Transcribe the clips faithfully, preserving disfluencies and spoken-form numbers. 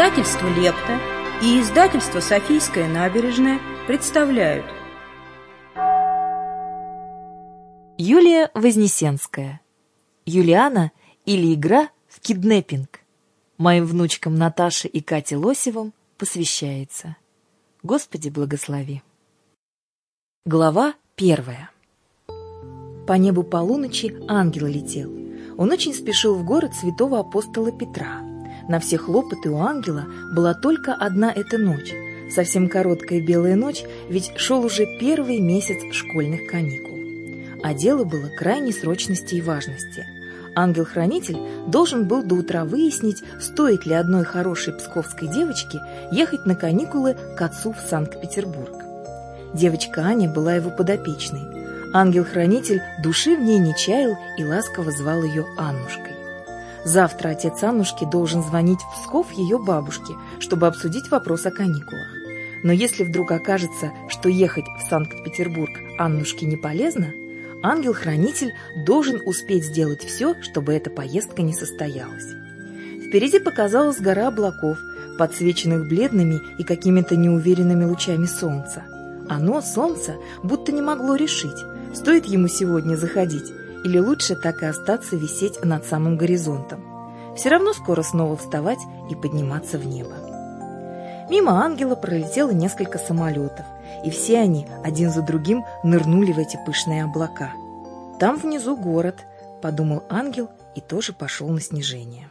Издательство «Лепта» и издательство «Софийская набережная» представляют. Юлия Вознесенская. Юлиана или игра в киднеппинг. Моим внучкам Наташе и Кате Лосевым посвящается. Господи, благослови. Глава первая. По небу полуночи ангел летел. Он очень спешил в город святого апостола Петра. На все хлопоты у ангела была только одна эта ночь. Совсем короткая белая ночь, ведь шел уже первый месяц школьных каникул. А дело было крайней срочности и важности. Ангел-хранитель должен был до утра выяснить, стоит ли одной хорошей псковской девочке ехать на каникулы к отцу в Санкт-Петербург. Девочка Аня была его подопечной. Ангел-хранитель души в ней не чаял и ласково звал ее Аннушкой. Завтра отец Аннушки должен звонить в Псков ее бабушке, чтобы обсудить вопрос о каникулах. Но если вдруг окажется, что ехать в Санкт-Петербург Аннушке не полезно, ангел-хранитель должен успеть сделать все, чтобы эта поездка не состоялась. Впереди показалась гора облаков, подсвеченных бледными и какими-то неуверенными лучами солнца. Оно, солнце, будто не могло решить, стоит ему сегодня заходить, или лучше так и остаться висеть над самым горизонтом. Все равно скоро снова вставать и подниматься в небо. Мимо ангела пролетело несколько самолетов, и все они один за другим нырнули в эти пышные облака. «Там внизу город», — подумал ангел и тоже пошел на снижение.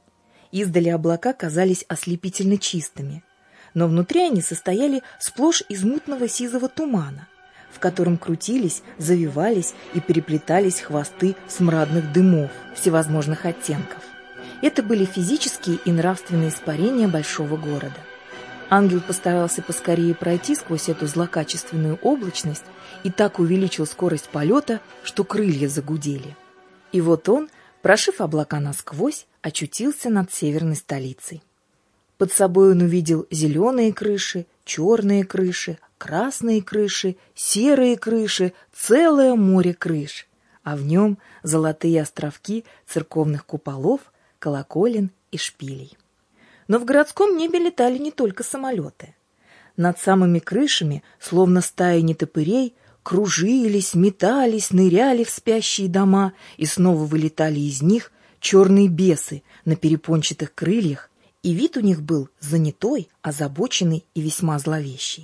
Издали облака казались ослепительно чистыми, но внутри они состояли сплошь из мутного сизого тумана, в котором крутились, завивались и переплетались хвосты смрадных дымов всевозможных оттенков. Это были физические и нравственные испарения большого города. Ангел постарался поскорее пройти сквозь эту злокачественную облачность и так увеличил скорость полета, что крылья загудели. И вот он, прошив облака насквозь, очутился над северной столицей. Под собой он увидел зеленые крыши, черные крыши, красные крыши, серые крыши, целое море крыш, а в нем золотые островки церковных куполов, колоколен и шпилей. Но в городском небе летали не только самолеты. Над самыми крышами, словно стаи нетопырей, кружились, метались, ныряли в спящие дома и снова вылетали из них черные бесы на перепончатых крыльях, и вид у них был занятой, озабоченный и весьма зловещий.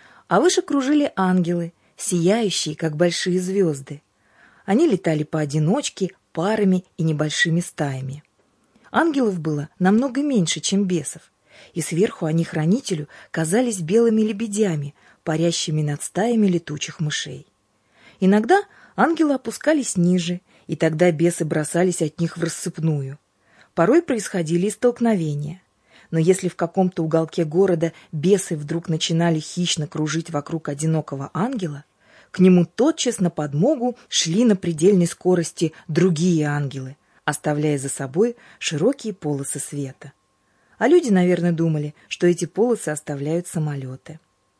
А выше кружили ангелы, сияющие, как большие звезды. Они летали поодиночке, парами и небольшими стаями. Ангелов было намного меньше, чем бесов, и сверху они хранителю казались белыми лебедями, парящими над стаями летучих мышей. Иногда ангелы опускались ниже, и тогда бесы бросались от них в рассыпную. Порой происходили и столкновения. Но если в каком-то уголке города бесы вдруг начинали хищно кружить вокруг одинокого ангела, к нему тотчас на подмогу шли на предельной скорости другие ангелы, оставляя за собой широкие полосы света. А люди, наверное, думали, что эти полосы оставляют самолеты.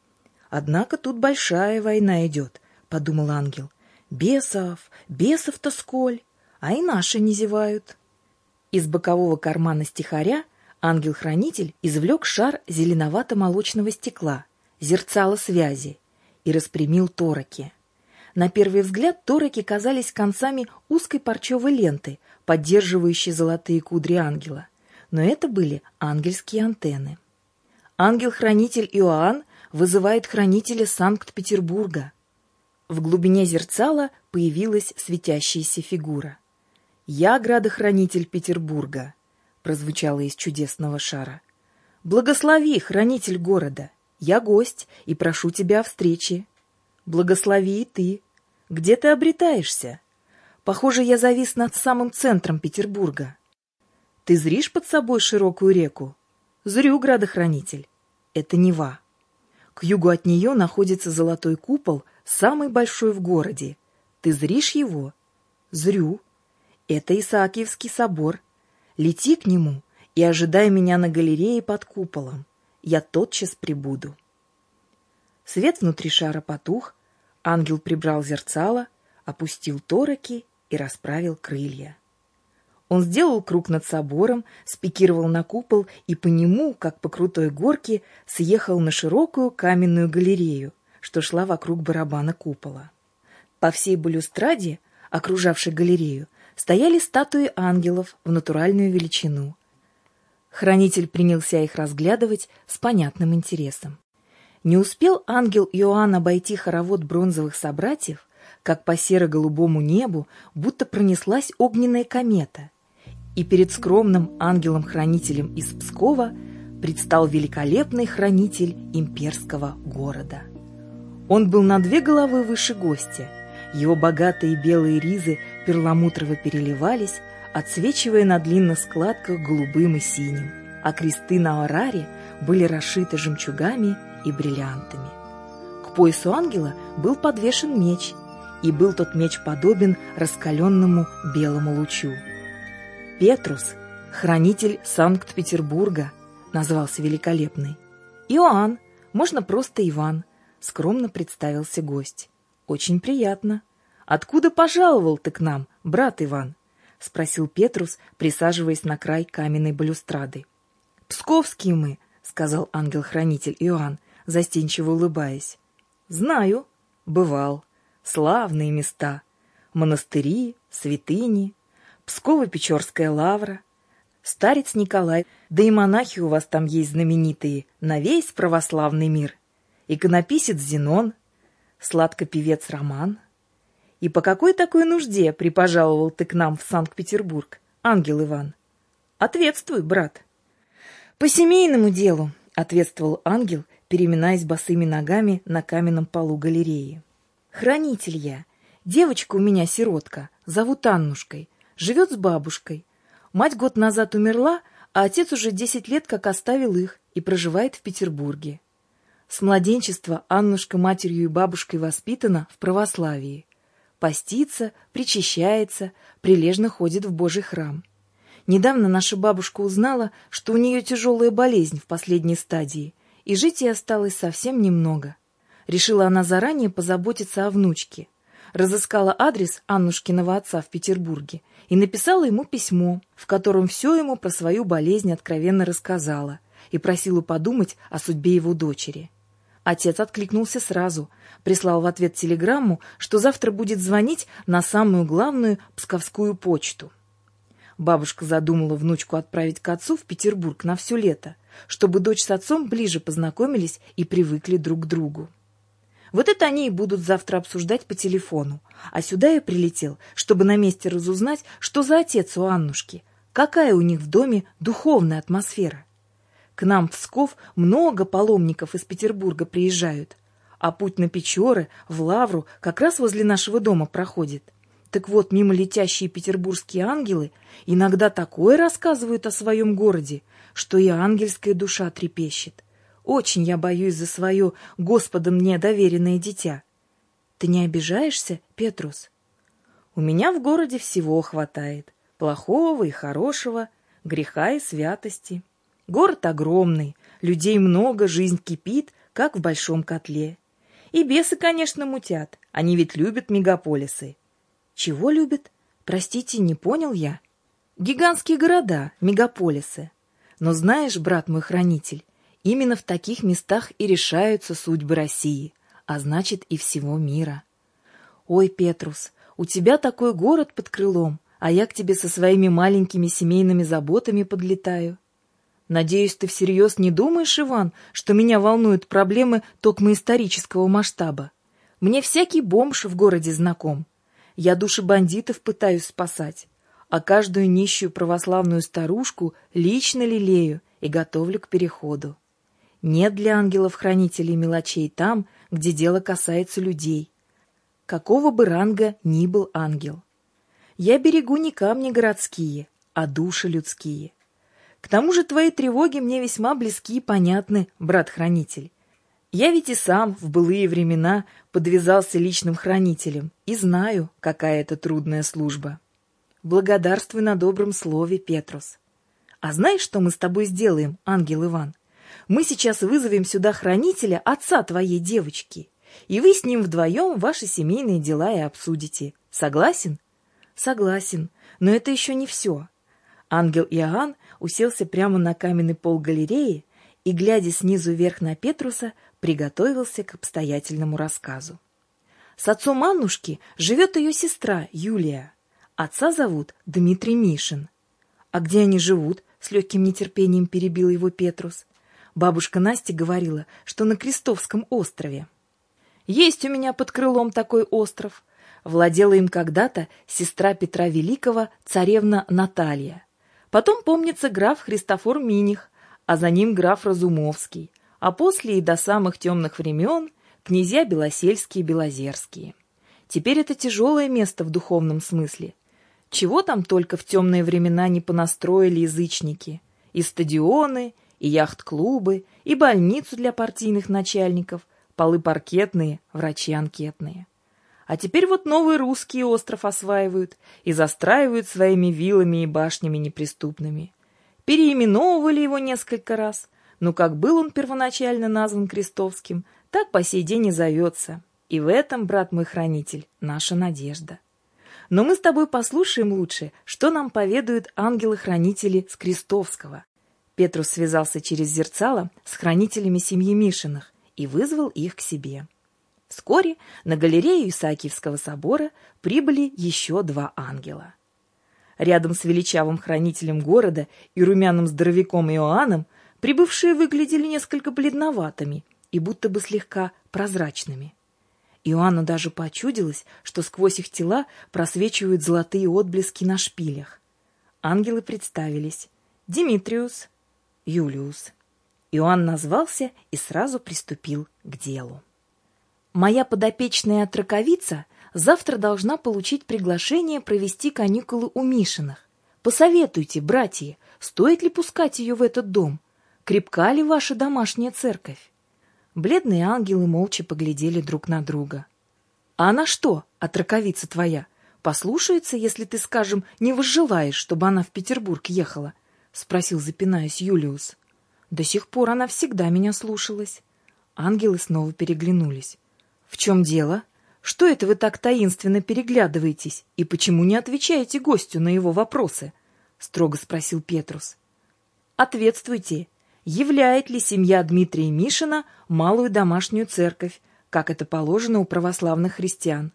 «Однако тут большая война идет», — подумал ангел. «Бесов, бесов-то сколь, а и наши не зевают». Из бокового кармана стихаря ангел-хранитель извлек шар зеленовато-молочного стекла, зерцало связи, и распрямил тороки. На первый взгляд тороки казались концами узкой парчевой ленты, поддерживающей золотые кудри ангела, но это были ангельские антенны. Ангел-хранитель Иоанн вызывает хранителя Санкт-Петербурга. В глубине зерцала появилась светящаяся фигура. «Я градохранитель Петербурга», — прозвучало из чудесного шара. «Благослови, хранитель города, я гость и прошу тебя о встрече. Благослови и ты. Где ты обретаешься? Похоже, я завис над самым центром Петербурга. Ты зришь под собой широкую реку? Зрю, градохранитель. Это Нева. К югу от нее находится золотой купол, самый большой в городе. Ты зришь его? Зрю. Это Исаакиевский собор. Лети к нему и ожидай меня на галерее под куполом. Я тотчас прибуду». Свет внутри шара потух, ангел прибрал зерцало, опустил тороки и расправил крылья. Он сделал круг над собором, спикировал на купол и по нему, как по крутой горке, съехал на широкую каменную галерею, что шла вокруг барабана купола. По всей балюстраде, окружавшей галерею, стояли статуи ангелов в натуральную величину. Хранитель принялся их разглядывать с понятным интересом. Не успел ангел Иоанн обойти хоровод бронзовых собратьев, как по серо-голубому небу будто пронеслась огненная комета, и перед скромным ангелом-хранителем из Пскова предстал великолепный хранитель имперского города. Он был на две головы выше гостя. Его богатые белые ризы перламутрово переливались, отсвечивая на длинных складках голубым и синим, а кресты на ораре были расшиты жемчугами и бриллиантами. К поясу ангела был подвешен меч, и был тот меч подобен раскаленному белому лучу. Петрус, хранитель Санкт-Петербурга, назвался великолепный. Иоанн, можно просто Иван, скромно представился гость. Очень приятно. Откуда пожаловал ты к нам, брат Иван? Спросил Петрус, присаживаясь на край каменной балюстрады. Псковские мы, сказал ангел-хранитель Иоанн, застенчиво улыбаясь. Знаю, бывал. Славные места. Монастыри, святыни, Псково-Печорская лавра, старец Николай, да и монахи у вас там есть знаменитые на весь православный мир. Иконописец Зенон, сладкопевец Роман. И по какой такой нужде припожаловал ты к нам в Санкт-Петербург, ангел Иван? Ответствуй, брат. По семейному делу, ответствовал ангел, переминаясь босыми ногами на каменном полу галереи. Хранитель я. Девочка у меня сиротка, зовут Аннушкой, живет с бабушкой. Мать год назад умерла, а отец уже десять лет как оставил их и проживает в Петербурге. С младенчества Аннушка матерью и бабушкой воспитана в православии. Постится, причащается, прилежно ходит в Божий храм. Недавно наша бабушка узнала, что у нее тяжелая болезнь в последней стадии, и жить ей осталось совсем немного. Решила она заранее позаботиться о внучке. Разыскала адрес Аннушкиного отца в Петербурге и написала ему письмо, в котором все ему про свою болезнь откровенно рассказала и просила подумать о судьбе его дочери. Отец откликнулся сразу, прислал в ответ телеграмму, что завтра будет звонить на самую главную псковскую почту. Бабушка задумала внучку отправить к отцу в Петербург на все лето, чтобы дочь с отцом ближе познакомились и привыкли друг к другу. Вот это они и будут завтра обсуждать по телефону. А сюда я прилетел, чтобы на месте разузнать, что за отец у Аннушки, какая у них в доме духовная атмосфера. К нам в Псков много паломников из Петербурга приезжают, а путь на Печоры, в Лавру, как раз возле нашего дома проходит. Так вот, мимо летящие петербургские ангелы иногда такое рассказывают о своем городе, что и ангельская душа трепещет. Очень я боюсь за свое Господом мне доверенное дитя. Ты не обижаешься, Петрус? У меня в городе всего хватает. Плохого и хорошего, греха и святости. Город огромный, людей много, жизнь кипит, как в большом котле. И бесы, конечно, мутят. Они ведь любят мегаполисы. Чего любят? Простите, не понял я. Гигантские города, мегаполисы. Но знаешь, брат мой хранитель, именно в таких местах и решаются судьбы России, а значит и всего мира. Ой, Петрус, у тебя такой город под крылом, а я к тебе со своими маленькими семейными заботами подлетаю. Надеюсь, ты всерьез не думаешь, Иван, что меня волнуют проблемы токмо исторического масштаба? Мне всякий бомж в городе знаком. Я души бандитов пытаюсь спасать, а каждую нищую православную старушку лично лелею и готовлю к переходу. Нет для ангелов-хранителей мелочей там, где дело касается людей. Какого бы ранга ни был ангел. Я берегу не камни городские, а души людские. К тому же твои тревоги мне весьма близки и понятны, брат-хранитель. Я ведь и сам в былые времена подвязался личным хранителем и знаю, какая это трудная служба. Благодарствуй на добром слове, Петрус. А знаешь, что мы с тобой сделаем, ангел Иван? Мы сейчас вызовем сюда хранителя отца твоей девочки, и вы с ним вдвоем ваши семейные дела и обсудите. Согласен? Согласен, но это еще не все. Ангел Иоанн уселся прямо на каменный пол галереи и, глядя снизу вверх на Петруса, приготовился к обстоятельному рассказу. С отцом Аннушки живет ее сестра Юлия. Отца зовут Дмитрий Мишин. А где они живут? С легким нетерпением перебил его Петрус. Бабушка Настя говорила, что на Крестовском острове. Есть у меня под крылом такой остров. Владела им когда-то сестра Петра Великого, царевна Наталья. Потом, помнится, граф Христофор Миних, а за ним граф Разумовский, а после и до самых темных времен князья Белосельские и Белозерские. Теперь это тяжелое место в духовном смысле. Чего там только в темные времена не понастроили язычники. И стадионы, и яхт-клубы, и больницу для партийных начальников, полы паркетные, врачи анкетные. А теперь вот новый русский остров осваивают и застраивают своими виллами и башнями неприступными. Переименовывали его несколько раз, но как был он первоначально назван Крестовским, так по сей день и зовется. И в этом, брат мой хранитель, наша надежда. Но мы с тобой послушаем лучше, что нам поведают ангелы-хранители с Крестовского. Петрус связался через зерцало с хранителями семьи Мишиных и вызвал их к себе. Вскоре на галерею Исаакиевского собора прибыли еще два ангела. Рядом с величавым хранителем города и румяным здоровяком Иоанном прибывшие выглядели несколько бледноватыми и будто бы слегка прозрачными. Иоанну даже почудилось, что сквозь их тела просвечивают золотые отблески на шпилях. Ангелы представились: Димитриус, Юлиус. Иоанн назвался и сразу приступил к делу. «Моя подопечная отроковица завтра должна получить приглашение провести каникулы у Мишиных. Посоветуйте, братья, стоит ли пускать ее в этот дом? Крепка ли ваша домашняя церковь?» Бледные ангелы молча поглядели друг на друга. «А она что, отроковица твоя, послушается, если ты, скажем, не возжелаешь, чтобы она в Петербург ехала?» — спросил, запинаясь, Юлиус. «До сих пор она всегда меня слушалась». Ангелы снова переглянулись. «В чем дело? Что это вы так таинственно переглядываетесь, и почему не отвечаете гостю на его вопросы?» — строго спросил Петрус. «Ответствуйте, являет ли семья Дмитрия Мишина малую домашнюю церковь, как это положено у православных христиан?»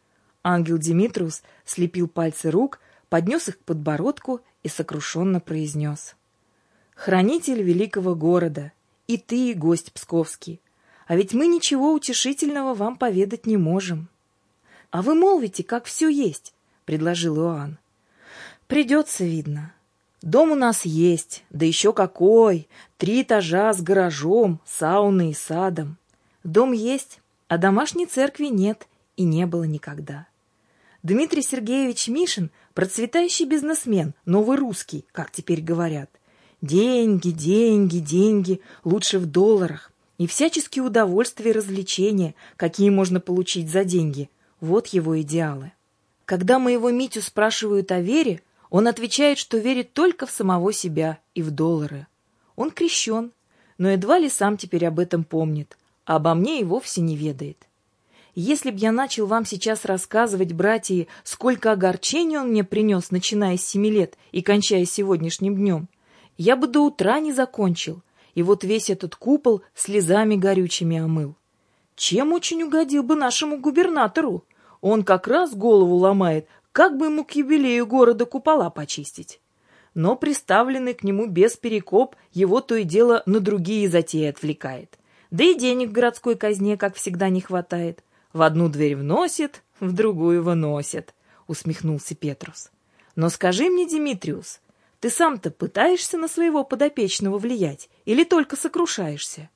Ангел Димитриус слепил пальцы рук, поднес их к подбородку и сокрушенно произнес: «Хранитель великого города, и ты, гость псковский, а ведь мы ничего утешительного вам поведать не можем». «А вы молвите, как все есть», — предложил Иоанн. «Придется, видно. Дом у нас есть, да еще какой! Три этажа с гаражом, сауной и садом. Дом есть, а домашней церкви нет и не было никогда. Дмитрий Сергеевич Мишин — процветающий бизнесмен, новый русский, как теперь говорят. Деньги, деньги, деньги, лучше в долларах. И всяческие удовольствия и развлечения, какие можно получить за деньги. Вот его идеалы. Когда моего Митю спрашивают о вере, он отвечает, что верит только в самого себя и в доллары. Он крещен, но едва ли сам теперь об этом помнит, а обо мне и вовсе не ведает. Если б я начал вам сейчас рассказывать, братья, сколько огорчений он мне принес, начиная с семи лет и кончая сегодняшним днем, я бы до утра не закончил, и вот весь этот купол слезами горючими омыл. Чем очень угодил бы нашему губернатору? Он как раз голову ломает, как бы ему к юбилею города купола почистить. Но приставленный к нему без перекоп его то и дело на другие затеи отвлекает. Да и денег в городской казне, как всегда, не хватает. В одну дверь вносит, в другую выносит, — усмехнулся Петрус. Но скажи мне, Димитриус, ты сам-то пытаешься на своего подопечного влиять или только сокрушаешься?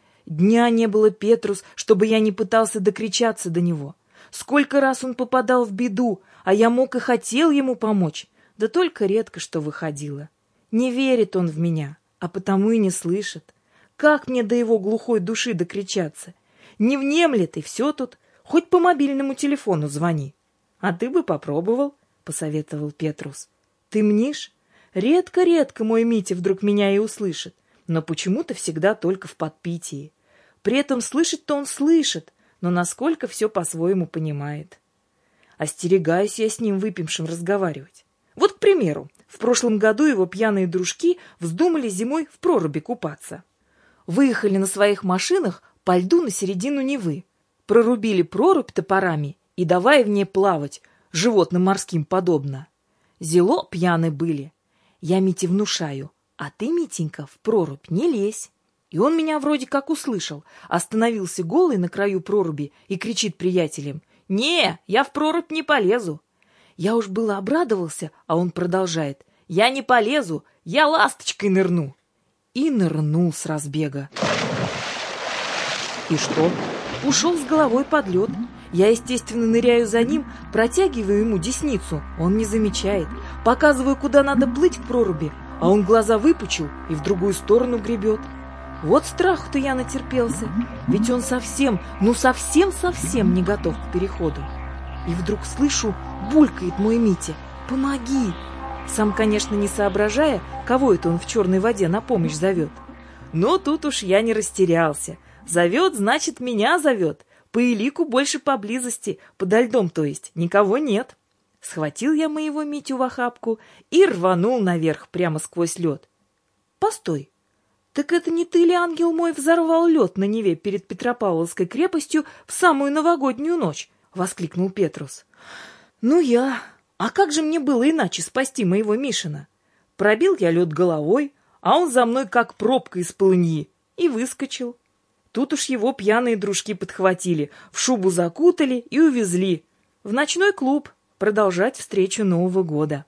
Дня не было, Петрус, чтобы я не пытался докричаться до него. Сколько раз он попадал в беду, а я мог и хотел ему помочь, да только редко что выходило. Не верит он в меня, а потому и не слышит. Как мне до его глухой души докричаться? Не внемлет, и все тут, хоть по мобильному телефону звони. А ты бы попробовал, — посоветовал Петрус. Ты мнишь? Редко-редко мой Митя вдруг меня и услышит, но почему-то всегда только в подпитии. При этом слышать-то он слышит, но насколько все по-своему понимает. Остерегаюсь я с ним выпившим разговаривать. Вот, к примеру, В прошлом году его пьяные дружки вздумали зимой в проруби купаться. Выехали на своих машинах по льду на середину Невы, прорубили прорубь топорами и давай в ней плавать, животным морским подобно. Зело пьяны были. Я Мите внушаю: а ты, Митенька, в прорубь не лезь. И он меня вроде как услышал, остановился голый на краю проруби и кричит приятелям: «Не, я в прорубь не полезу». Я уж было обрадовался, а он продолжает: «Я не полезу, я ласточкой нырну». И нырнул с разбега. И что? Ушел с головой под лед. Я, естественно, ныряю за ним, протягиваю ему десницу. Он не замечает. Показываю, куда надо плыть к проруби, а он глаза выпучил и в другую сторону гребет. Вот страху-то я натерпелся, ведь он совсем, ну совсем-совсем не готов к переходу. И вдруг слышу, булькает мой Митя: «Помоги!» Сам, конечно, не соображая, кого это он в черной воде на помощь зовет. Но тут уж я не растерялся. Зовет, значит, меня зовет. По элику больше поблизости, подо льдом, то есть, никого нет. Схватил я моего Митю в охапку и рванул наверх прямо сквозь лед. Постой! Так это не ты ли, ангел мой, взорвал лед на Неве перед Петропавловской крепостью в самую новогоднюю ночь? — воскликнул Петрус. — Ну я... А как же мне было иначе спасти моего Мишина? Пробил я лед головой, а он за мной как пробка из полыньи, и выскочил. Тут уж его пьяные дружки подхватили, в шубу закутали и увезли в ночной клуб продолжать встречу Нового года.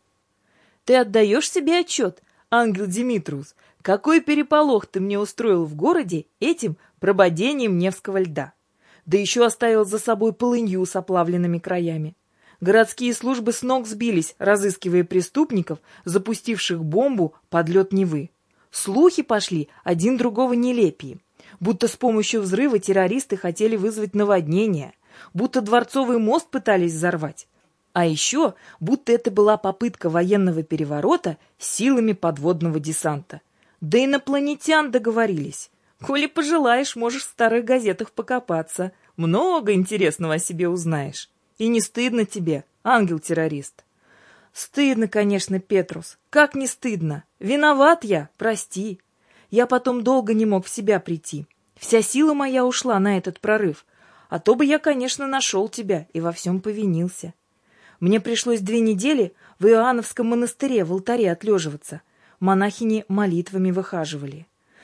Ты отдаешь себе отчет, ангел Димитриус, какой переполох ты мне устроил в городе этим прободением Невского льда? Да еще оставил за собой полынью с оплавленными краями. Городские службы с ног сбились, разыскивая преступников, запустивших бомбу под лед Невы. Слухи пошли один другого нелепее, будто с помощью взрыва террористы хотели вызвать наводнение, будто Дворцовый мост пытались взорвать. А еще, будто это была попытка военного переворота силами подводного десанта. Да инопланетян договорились. Коли пожелаешь, можешь в старых газетах покопаться. Много интересного о себе узнаешь. И не стыдно тебе, ангел-террорист? Стыдно, конечно, Петрус. Как не стыдно? Виноват я, прости. Я потом долго не мог в себя прийти. Вся сила моя ушла на этот прорыв. А то бы я, конечно, нашел тебя и во всем повинился. Мне пришлось две недели в Иоанновском монастыре в алтаре отлеживаться. Монахини молитвами выхаживали.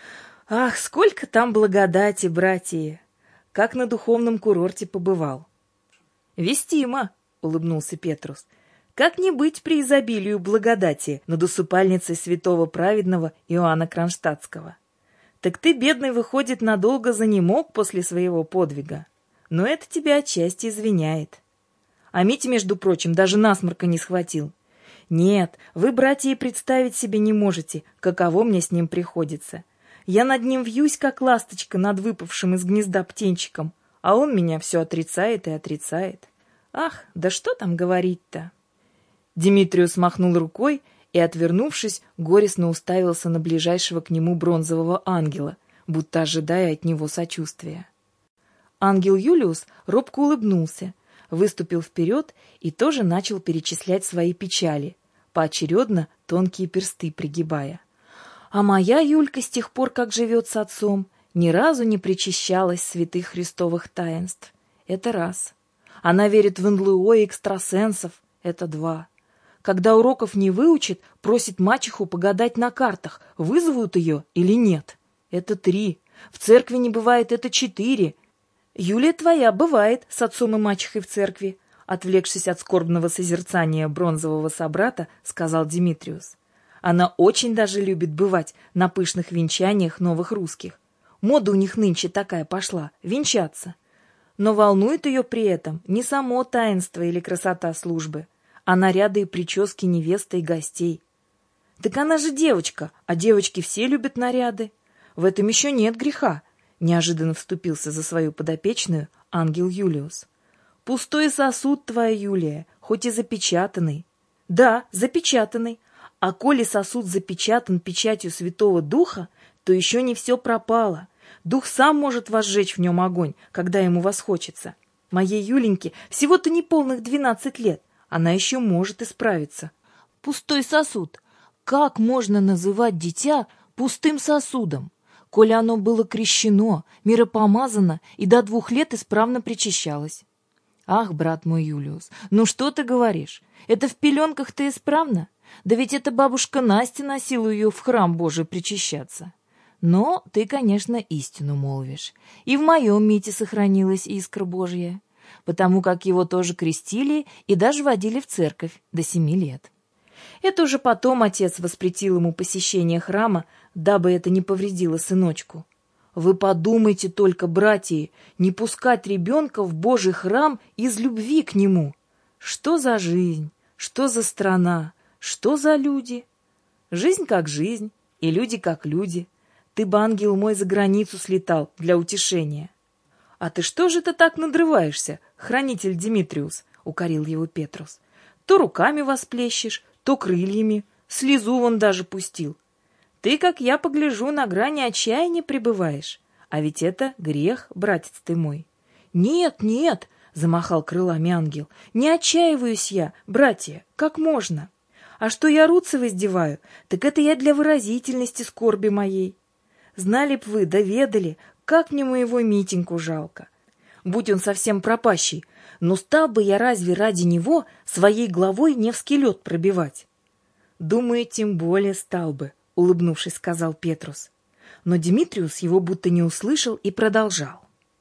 Ах, сколько там благодати, братья! Как на духовном курорте побывал. «Вестимо», — улыбнулся Петрус. «Как не быть при изобилию благодати над усыпальницей святого праведного Иоанна Кронштадтского? Так ты, бедный, выходит, надолго занемог после своего подвига. Но это тебя отчасти извиняет. А Митя, между прочим, даже насморка не схватил. Нет, вы, братья, и представить себе не можете, каково мне с ним приходится. Я над ним вьюсь, как ласточка над выпавшим из гнезда птенчиком, а он меня все отрицает и отрицает. Ах, да что там говорить-то?» Димитриус махнул рукой и, отвернувшись, горестно уставился на ближайшего к нему бронзового ангела, будто ожидая от него сочувствия. Ангел Юлиус робко улыбнулся, выступил вперед и тоже начал перечислять свои печали, поочередно тонкие персты пригибая. «А моя Юлька с тех пор, как живет с отцом, ни разу не причащалась святых христовых таинств. Это раз. Она верит в эн эл о и экстрасенсов. Это два. Когда уроков не выучит, просит мачеху погадать на картах, вызовут ее или нет. Это три. В церкви не бывает, это четыре. Юлия твоя бывает с отцом и мачехой в церкви», отвлекшись от скорбного созерцания бронзового собрата, сказал Димитриус. «Она очень даже любит бывать на пышных венчаниях новых русских. Мода у них нынче такая пошла — венчаться. Но волнует ее при этом не само таинство или красота службы, а наряды и прически невесты и гостей. Так она же девочка, а девочки все любят наряды. В этом еще нет греха», — неожиданно вступился за свою подопечную ангел Юлиус. «Пустой сосуд твоя, Юлия, хоть и запечатанный». «Да, запечатанный. А коли сосуд запечатан печатью Святого Духа, то еще не все пропало. Дух сам может возжечь в нем огонь, когда ему восхочется. Моей Юленьке всего-то неполных двенадцать лет, она еще может исправиться». «Пустой сосуд. как можно называть дитя пустым сосудом, коли оно было крещено, миропомазано и до двух лет исправно причащалось? Ах, брат мой Юлиус, ну что ты говоришь? Это в пеленках-то исправно? Да ведь эта бабушка Настя носила ее в храм Божий причащаться. Но ты, конечно, истину молвишь. И в моем Мите сохранилась искра Божья, потому как его тоже крестили и даже водили в церковь до семи лет. Это уже потом отец воспретил ему посещение храма, дабы это не повредило сыночку. Вы подумайте только, братья, не пускать ребенка в Божий храм из любви к нему. Что за жизнь, что за страна, что за люди? Жизнь как жизнь, и люди как люди. Ты бы, ангел мой, за границу слетал для утешения. — А ты что же ты так надрываешься, хранитель Димитриус? — укорил его Петрус. — То руками восплещешь, то крыльями, слезу вон даже пустил. Ты, как я погляжу, на грани отчаяния пребываешь. А ведь это грех, братец ты мой. — Нет, нет, — замахал крылами ангел, — не отчаиваюсь я, братья, как можно? А что я руцы воздеваю, так это я для выразительности скорби моей. Знали б вы, доведали, как мне моего Митеньку жалко. Будь он совсем пропащий, но стал бы я разве ради него своей головой Невский лед пробивать? — Думаю, тем более стал бы, — улыбнувшись, сказал Петрус. Но Димитриус его будто не услышал и продолжал.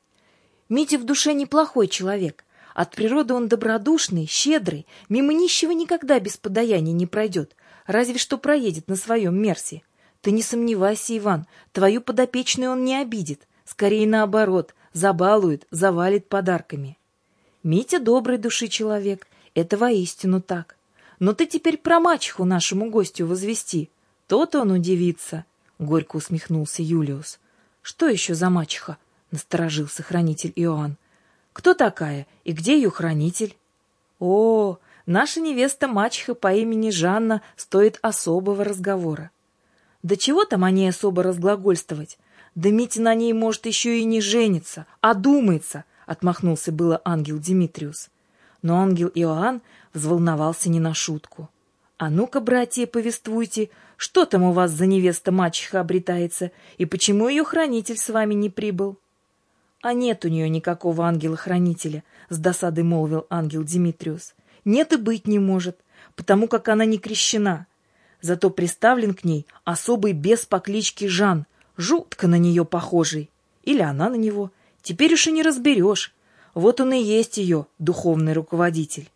Митя в душе неплохой человек. От природы он добродушный, щедрый, мимо нищего никогда без подаяния не пройдет, разве что проедет на своем мерсе. Ты не сомневайся, Иван, твою подопечную он не обидит, скорее наоборот, забалует, завалит подарками. Митя доброй души человек, это воистину так. Но ты теперь про мачеху нашему гостю возвести, то-то он удивится, — горько усмехнулся Юлиус. — Что еще за мачеха? — насторожился хранитель Иоанн. — Кто такая и где ее хранитель? — О, наша невеста-мачеха по имени Жанна стоит особого разговора. Да чего там о ней особо разглагольствовать? Да Митя на ней, может, еще и не женится, а думается, — отмахнулся было ангел Димитриус. Но ангел Иоанн взволновался не на шутку. — А ну-ка, братья, повествуйте, что там у вас за невеста-мачеха обретается, и почему ее хранитель с вами не прибыл? — А нет у нее никакого ангела-хранителя, — с досадой молвил ангел Димитриус. — Нет и быть не может, потому как она не крещена. Зато приставлен к ней особый бес по кличке Жан, жутко на нее похожий. Или она на него, теперь уж и не разберешь. Вот он и есть ее духовный руководитель.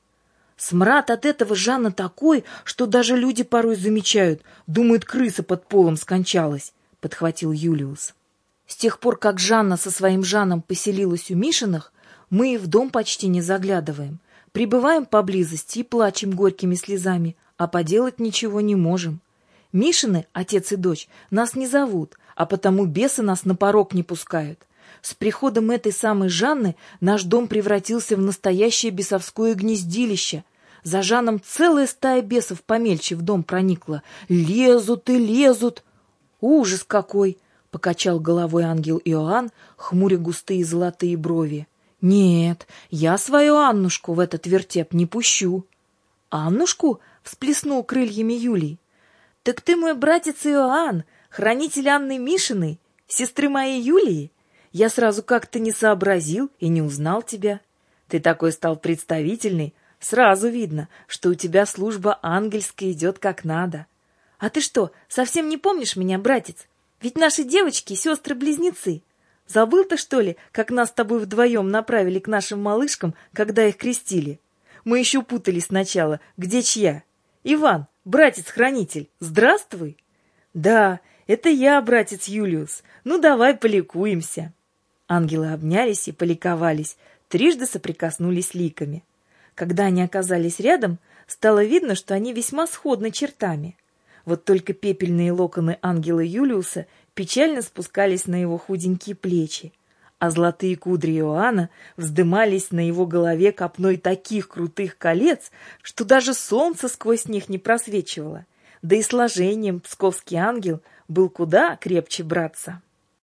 Смрад от этого Жана такой, что даже люди порой замечают, думают, крыса под полом скончалась, — подхватил Юлиус. С тех пор, как Жанна со своим Жаном поселилась у Мишиных, мы и в дом почти не заглядываем, пребываем поблизости и плачем горькими слезами, а поделать ничего не можем. Мишины, отец и дочь, нас не зовут, а потому бесы нас на порог не пускают. С приходом этой самой Жанны наш дом превратился в настоящее бесовское гнездилище. За Жаном целая стая бесов помельче в дом проникла. Лезут и лезут. Ужас какой! — покачал головой ангел Иоанн, хмуря густые золотые брови. — Нет, я свою Аннушку в этот вертеп не пущу. — Аннушку? — всплеснул крыльями Юлий. — Так ты мой братец Иоанн, хранитель Анны Мишиной, сестры моей Юлии? Я сразу как-то не сообразил и не узнал тебя. Ты такой стал представительный, сразу видно, что у тебя служба ангельская идет как надо. А ты что, совсем не помнишь меня, братец? Ведь наши девочки — сестры-близнецы. Забыл-то, что ли, как нас с тобой вдвоем направили к нашим малышкам, когда их крестили? Мы еще путались сначала, где чья. Иван, братец-хранитель, здравствуй. Да, это я, братец Юлиус. Ну, давай поликуемся. Ангелы обнялись и поликовались, трижды соприкоснулись ликами. Когда они оказались рядом, стало видно, что они весьма сходны чертами. Вот только пепельные локоны ангела Юлиуса печально спускались на его худенькие плечи, а золотые кудри Иоанна вздымались на его голове копной таких крутых колец, что даже солнце сквозь них не просвечивало, да и сложением псковский ангел был куда крепче братца.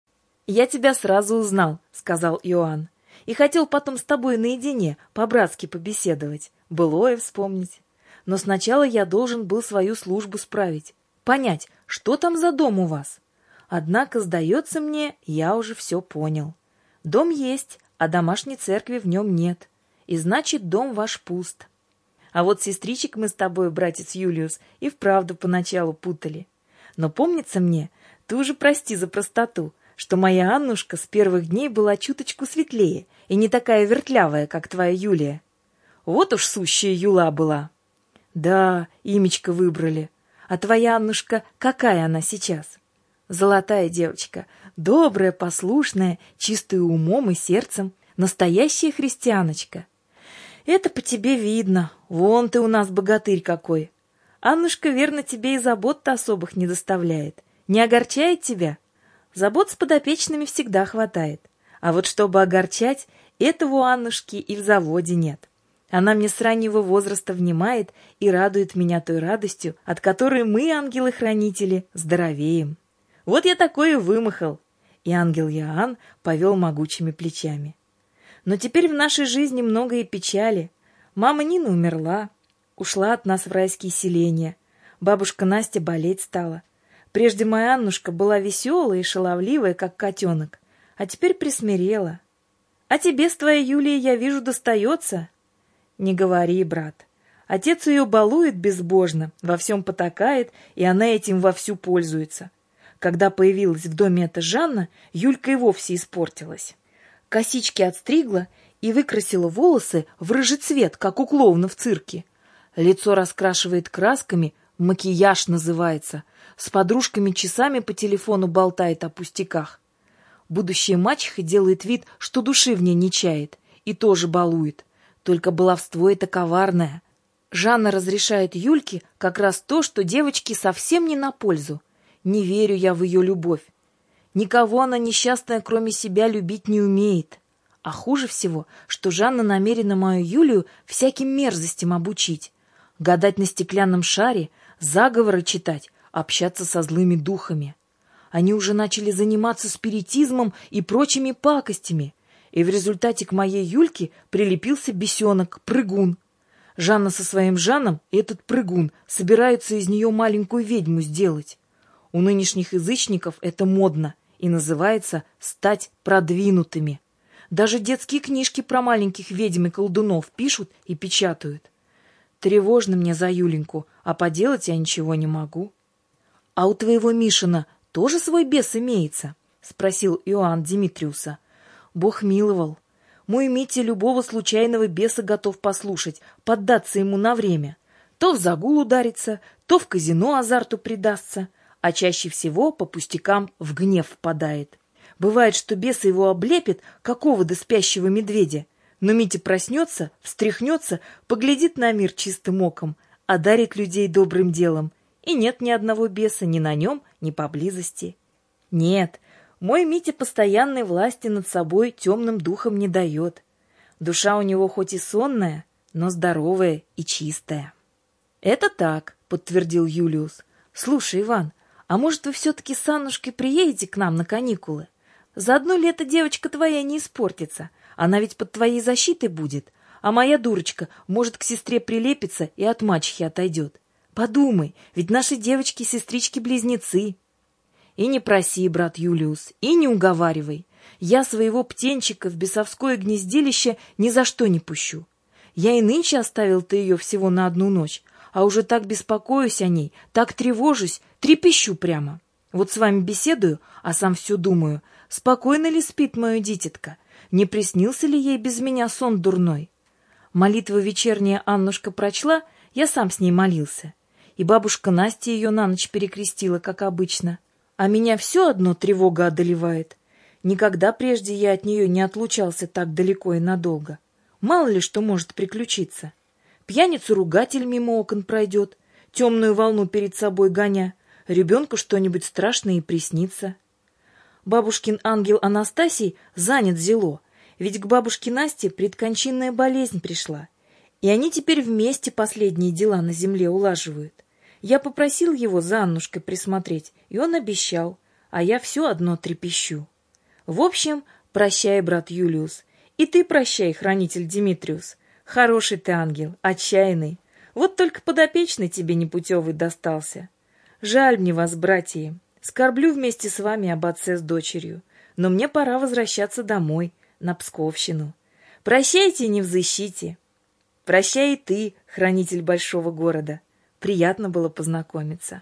— Я тебя сразу узнал, — сказал Иоанн, — и хотел потом с тобой наедине по-братски побеседовать, былое вспомнить. Но сначала я должен был свою службу справить. понять, что там за дом у вас. Однако, сдается мне, я уже все понял. Дом есть, а домашней церкви в нем нет. И значит, дом ваш пуст. А вот сестричек мы с тобой, братец Юлиус, и вправду поначалу путали. Но помнится мне, ты уже прости за простоту, что моя Аннушка с первых дней была чуточку светлее и не такая вертлявая, как твоя Юлия. Вот уж сущая Юла была. Да, имечко выбрали. А твоя Аннушка, какая она сейчас? Золотая девочка, добрая, послушная, чистая умом и сердцем, настоящая христианочка. Это по тебе видно. Вон ты у нас богатырь какой. Аннушка, верно, тебе и забот-то особых не доставляет. Не огорчает тебя? Забот с подопечными всегда хватает. А вот чтобы огорчать, этого у Аннушки и в заводе нет. Она мне с раннего возраста внимает и радует меня той радостью, от которой мы, ангелы-хранители, здоровеем. Вот я такое вымахал. И ангел Иоанн повел могучими плечами. Но теперь в нашей жизни много и печали. Мама Нина умерла, ушла от нас в райские селения. Бабушка Настя болеть стала. Прежде моя Аннушка была веселая и шаловливая, как котенок, а теперь присмирела. А тебе с твоей Юлией, я вижу, достается. Не говори, брат. Отец ее балует безбожно, во всем потакает, и она этим вовсю пользуется. Когда появилась в доме эта Жанна, Юлька и вовсе испортилась. Косички отстригла и выкрасила волосы в рыжий цвет, как у клоуна в цирке. Лицо раскрашивает красками, макияж называется. С подружками часами по телефону болтает о пустяках. Будущая мачеха делает вид, что души в ней не чает, и тоже балует. Только баловство это коварное. Жанна разрешает Юльке как раз то, что девочке совсем не на пользу. Не верю я в ее любовь. Никого она несчастная, кроме себя, любить не умеет. А хуже всего, что Жанна намерена мою Юлию всяким мерзостям обучить. Гадать на стеклянном шаре, заговоры читать, общаться со злыми духами. Они уже начали заниматься спиритизмом и прочими пакостями. И в результате к моей Юльке прилепился бесенок, прыгун. Жанна со своим Жаном и этот прыгун собираются из нее маленькую ведьму сделать. У нынешних язычников это модно и называется «стать продвинутыми». Даже детские книжки про маленьких ведьм и колдунов пишут и печатают. Тревожно мне за Юленьку, а поделать я ничего не могу. — А у твоего Мишина тоже свой бес имеется? — спросил Иоанн Димитриуса. Бог миловал. Мой Митя любого случайного беса готов послушать, поддаться ему на время. То в загул ударится, то в казино азарту предастся, а чаще всего по пустякам в гнев впадает. Бывает, что бесы его облепят, какого-то спящего медведя, но Митя проснется, встряхнется, поглядит на мир чистым оком, одарит людей добрым делом, и нет ни одного беса ни на нем, ни поблизости. Нет, мой Митя постоянной власти над собой темным духом не дает. Душа у него хоть и сонная, но здоровая и чистая. — Это так, — подтвердил Юлиус. — Слушай, Иван, а может, вы все-таки с Аннушкой приедете к нам на каникулы? За одно лето девочка твоя не испортится. Она ведь под твоей защитой будет. А моя дурочка может к сестре прилепиться и от мачехи отойдет. Подумай, ведь наши девочки сестрички-близнецы. И не проси, брат Юлиус, и не уговаривай. Я своего птенчика в бесовское гнездилище ни за что не пущу. Я и нынче оставил-то ее всего на одну ночь, а уже так беспокоюсь о ней, так тревожусь, трепещу прямо. Вот с вами беседую, а сам все думаю, спокойно ли спит мое дитятко, не приснился ли ей без меня сон дурной. Молитву вечерняя Аннушка прочла, я сам с ней молился. И бабушка Настя ее на ночь перекрестила, как обычно. А меня все одно тревога одолевает. Никогда прежде я от нее не отлучался так далеко и надолго. Мало ли что может приключиться. Пьяницу-ругатель мимо окон пройдет, темную волну перед собой гоня, ребенку что-нибудь страшное и приснится. Бабушкин ангел Анастасий занят зело, ведь к бабушке Насте предкончинная болезнь пришла, и они теперь вместе последние дела на земле улаживают. Я попросил его за Аннушкой присмотреть, и он обещал, а я все одно трепещу. В общем, прощай, брат Юлиус, и ты прощай, хранитель Димитриус. Хороший ты ангел, отчаянный. Вот только подопечный тебе непутевый достался. Жаль мне вас, братья. Скорблю вместе с вами об отце с дочерью. Но мне пора возвращаться домой, на Псковщину. Прощайте, не взыщите. Прощай и ты, хранитель большого города. Приятно было познакомиться.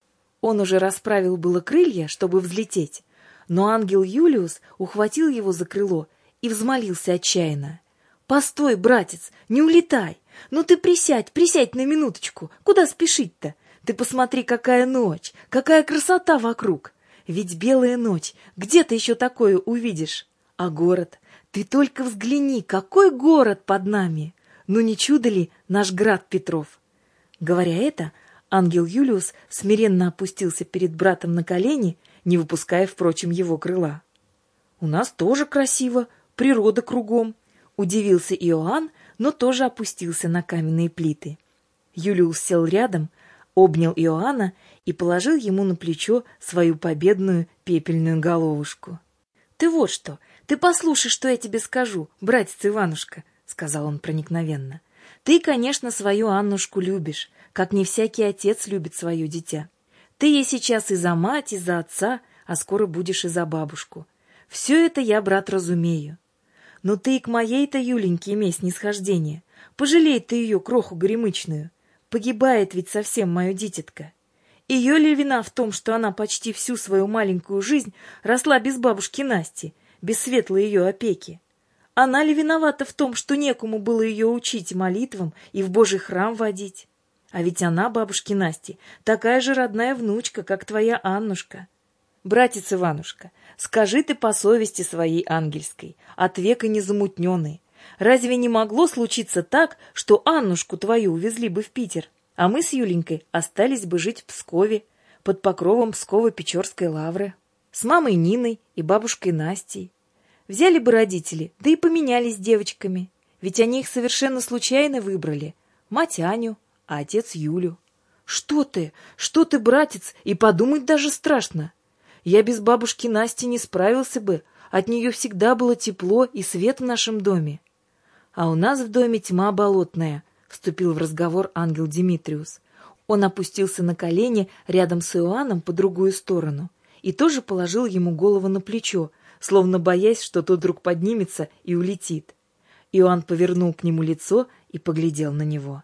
Он уже расправил было крылья, чтобы взлететь, но ангел Юлиус ухватил его за крыло и взмолился отчаянно. «Постой, братец, не улетай! Ну ты присядь, присядь на минуточку! Куда спешить-то? Ты посмотри, какая ночь, какая красота вокруг! Ведь белая ночь, где ты еще такое увидишь? А город? Ты только взгляни, какой город под нами! Ну не чудо ли наш град Петров?» Говоря это, ангел Юлиус смиренно опустился перед братом на колени, не выпуская, впрочем, его крыла. «У нас тоже красиво, природа кругом», — удивился Иоанн, но тоже опустился на каменные плиты. Юлиус сел рядом, обнял Иоанна и положил ему на плечо свою победную пепельную головушку. «Ты вот что, ты послушай, что я тебе скажу, братец Иванушка», — сказал он проникновенно. «Ты, конечно, свою Аннушку любишь, как не всякий отец любит свое дитя. Ты ей сейчас и за мать, и за отца, а скоро будешь и за бабушку. Все это я, брат, разумею. Но ты и к моей-то Юленьке имей снисхождение. Пожалей ты ее, кроху горемычную. Погибает ведь совсем мое дитятко. Ее ли вина в том, что она почти всю свою маленькую жизнь росла без бабушки Насти, без светлой ее опеки? Она ли виновата в том, что некому было ее учить молитвам и в Божий храм водить? А ведь она, бабушки Насти, такая же родная внучка, как твоя Аннушка. Братец Иванушка, скажи ты по совести своей ангельской, от века незамутненной, разве не могло случиться так, что Аннушку твою увезли бы в Питер, а мы с Юленькой остались бы жить в Пскове, под покровом Псково-Печорской лавры, с мамой Ниной и бабушкой Настей? Взяли бы родители, да и поменялись девочками, ведь они их совершенно случайно выбрали, мать Аню, а отец Юлю. Что ты, что ты, братец, и подумать даже страшно. Я без бабушки Насти не справился бы, от нее всегда было тепло и свет в нашем доме. А у нас в доме тьма болотная, вступил в разговор ангел Димитриус. Он опустился на колени рядом с Иоанном по другую сторону и тоже положил ему голову на плечо, словно боясь, что тот вдруг поднимется и улетит. Иоанн повернул к нему лицо и поглядел на него.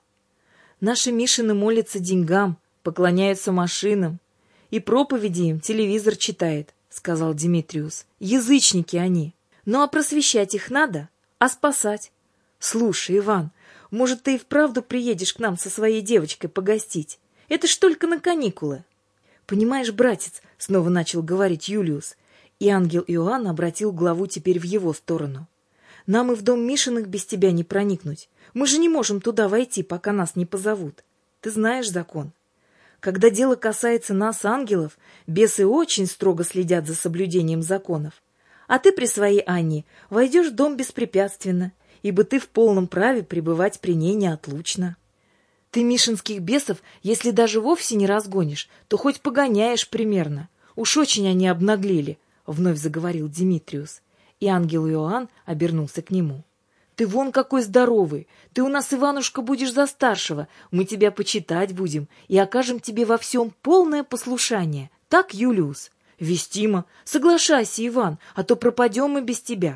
«Наши Мишины молятся деньгам, поклоняются машинам, и проповеди им телевизор читает», — сказал Димитриус. «Язычники они. Ну а просвещать их надо, а спасать? Слушай, Иван, может, ты и вправду приедешь к нам со своей девочкой погостить? Это ж только на каникулы». «Понимаешь, братец», — снова начал говорить Юлиус, и ангел Иоанн обратил главу теперь в его сторону. «Нам и в дом Мишиных без тебя не проникнуть. Мы же не можем туда войти, пока нас не позовут. Ты знаешь закон. Когда дело касается нас, ангелов, бесы очень строго следят за соблюдением законов. А ты при своей Анне войдешь в дом беспрепятственно, ибо ты в полном праве пребывать при ней неотлучно. Ты мишинских бесов, если даже вовсе не разгонишь, то хоть погоняешь примерно. Уж очень они обнаглели», — вновь заговорил Димитриус, и ангел Иоанн обернулся к нему. «Ты вон какой здоровый! Ты у нас, Иванушка, будешь за старшего, мы тебя почитать будем и окажем тебе во всем полное послушание. Так, Юлиус? Вестимо, соглашайся, Иван, а то пропадем мы без тебя».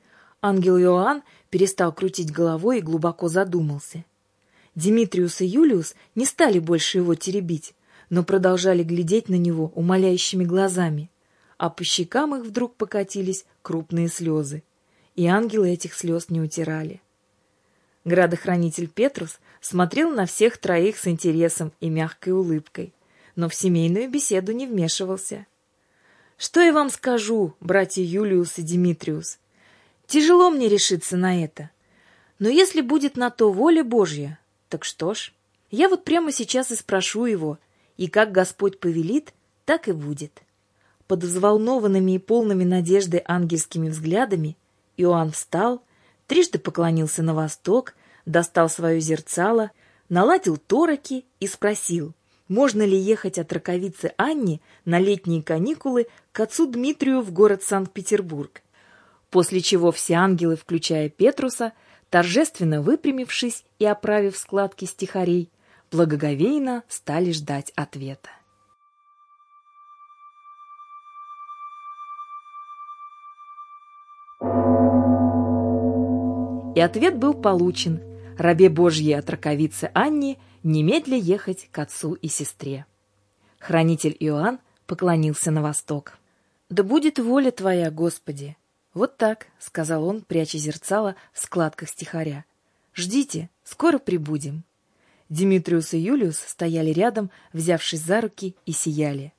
Ангел Иоанн перестал крутить головой и глубоко задумался. Димитриус и Юлиус не стали больше его теребить, но продолжали глядеть на него умоляющими глазами, а по щекам их вдруг покатились крупные слезы. И ангелы этих слез не утирали. Градохранитель Петрус смотрел на всех троих с интересом и мягкой улыбкой, но в семейную беседу не вмешивался. «Что я вам скажу, братья Юлиус и Димитриус? Тяжело мне решиться на это. Но если будет на то воля Божья, так что ж, я вот прямо сейчас и спрошу его, и как Господь повелит, так и будет». Под взволнованными и полными надежды ангельскими взглядами Иоанн встал, трижды поклонился на восток, достал свое зерцало, наладил тороки и спросил, можно ли ехать от раковицы Анни на летние каникулы к отцу Дмитрию в город Санкт-Петербург. После чего все ангелы, включая Петруса, торжественно выпрямившись и оправив складки стихарей, благоговейно стали ждать ответа. И ответ был получен: рабе Божьей отроковице Анне немедля ехать к отцу и сестре. Хранитель Иоанн поклонился на восток. «Да будет воля Твоя, Господи!» «Вот так», — сказал он, пряча зерцало в складках стихаря. «Ждите, скоро прибудем». Димитриус и Юлиус стояли рядом, взявшись за руки, и сияли.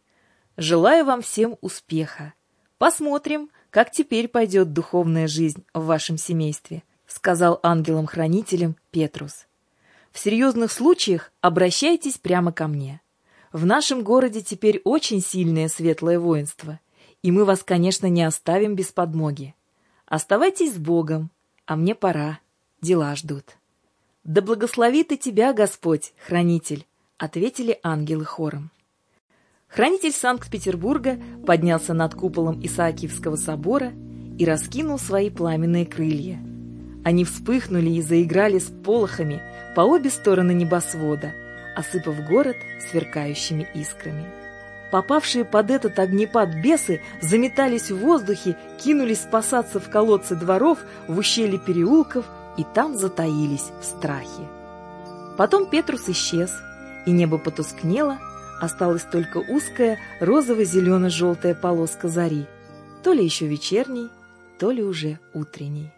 «Желаю вам всем успеха. Посмотрим, как теперь пойдет духовная жизнь в вашем семействе», — сказал ангелам-хранителям Петрус. «В серьезных случаях обращайтесь прямо ко мне. В нашем городе теперь очень сильное светлое воинство, и мы вас, конечно, не оставим без подмоги. Оставайтесь с Богом, а мне пора, дела ждут». «Да благословит и тебя Господь, хранитель», — ответили ангелы хором. Хранитель Санкт-Петербурга поднялся над куполом Исаакиевского собора и раскинул свои пламенные крылья. Они вспыхнули и заиграли с полохами по обе стороны небосвода, осыпав город сверкающими искрами. Попавшие под этот огнепад бесы заметались в воздухе, кинулись спасаться в колодцы дворов, в ущелье переулков, и там затаились в страхе. Потом Петрус исчез, и небо потускнело, осталась только узкая розово-зелено-желтая полоска зари, то ли еще вечерней, то ли уже утренней.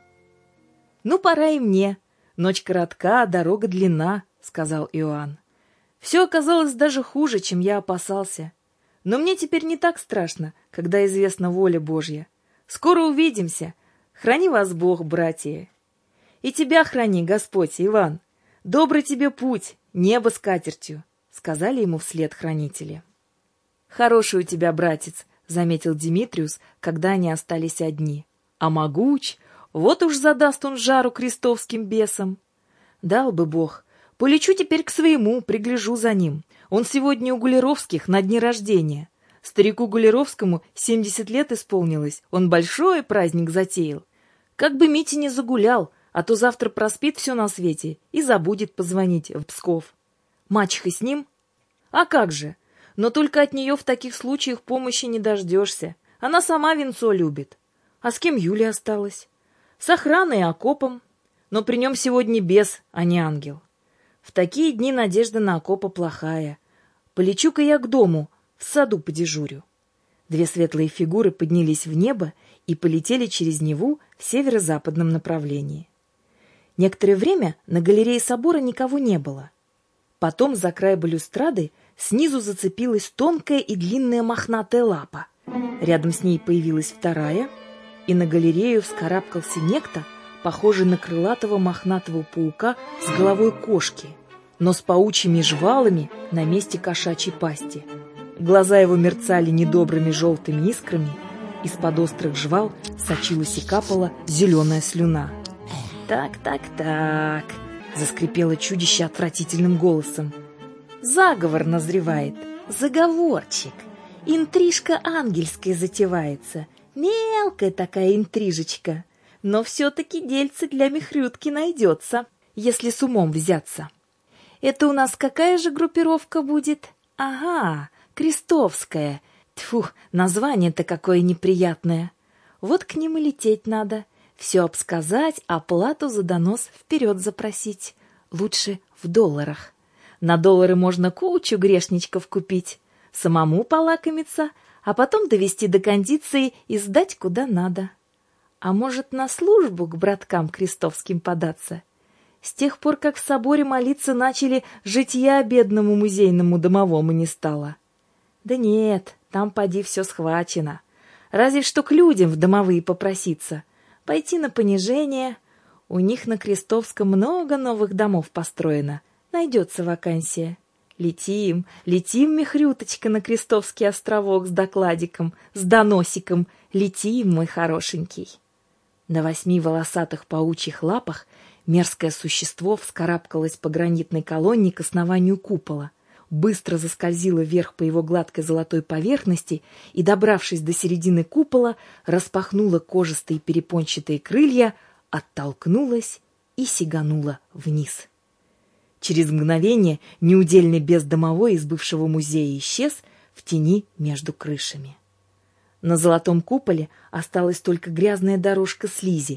«Ну, пора и мне. Ночь коротка, дорога длинна», — сказал Иоанн. «Все оказалось даже хуже, чем я опасался. Но мне теперь не так страшно, когда известна воля Божья. Скоро увидимся. Храни вас Бог, братья. И тебя храни, Господь, Иван. Добрый тебе путь, небо скатертью», — сказали ему вслед хранители. «Хороший у тебя, братец», — заметил Димитриус, когда они остались одни. «А могуч, вот уж задаст он жару крестовским бесам. Дал бы Бог. Полечу теперь к своему, пригляжу за ним. Он сегодня у Гулеровских на дне рождения. Старику Гулеровскому семьдесят лет исполнилось, он большой праздник затеял. Как бы Митя не загулял, а то завтра проспит все на свете и забудет позвонить в Псков. Мачеха с ним? А как же? Но только от нее в таких случаях помощи не дождешься. Она сама винцо любит. А с кем Юля осталась? С охраной и окопом. Но при нем сегодня бес, а не ангел. В такие дни надежда на окопа плохая. Полечу-ка я к дому, в саду подежурю». Две светлые фигуры поднялись в небо и полетели через Неву в северо-западном направлении. Некоторое время на галерее собора никого не было. Потом за край балюстрады снизу зацепилась тонкая и длинная мохнатая лапа. Рядом с ней появилась вторая, и на галерею вскарабкался некто, похожий на крылатого мохнатого паука с головой кошки, но с паучьими жвалами на месте кошачьей пасти. Глаза его мерцали недобрыми желтыми искрами, из-под острых жвал сочилась и капала зеленая слюна. «Так, так, так», — заскрипело чудище отвратительным голосом. «Заговор назревает, заговорчик. Интрижка ангельская затевается, мелкая такая интрижечка. Но все-таки дельце для Михрютки найдется, если с умом взяться. Это у нас какая же группировка будет? Ага, крестовская. Тьфу, название-то какое неприятное. Вот к ним и лететь надо. Все обсказать, оплату за донос вперед запросить. Лучше в долларах. На доллары можно кучу грешничков купить, самому полакомиться, а потом довести до кондиции и сдать куда надо. А может, на службу к браткам крестовским податься? С тех пор, как в соборе молиться начали, житья бедному музейному домовому не стало. Да нет, там поди все схвачено. Разве что к людям в домовые попроситься. Пойти на понижение. У них на Крестовском много новых домов построено. Найдется вакансия. Летим, летим, Михрюточка, на Крестовский островок с докладиком, с доносиком. Летим, мой хорошенький. На восьми волосатых паучьих лапах мерзкое существо вскарабкалось по гранитной колонне к основанию купола, быстро заскользило вверх по его гладкой золотой поверхности и, добравшись до середины купола, распахнуло кожистые перепончатые крылья, оттолкнулась и сиганула вниз. Через мгновение неудельный бес домовой из бывшего музея исчез в тени между крышами. На золотом куполе осталась только грязная дорожка слизи,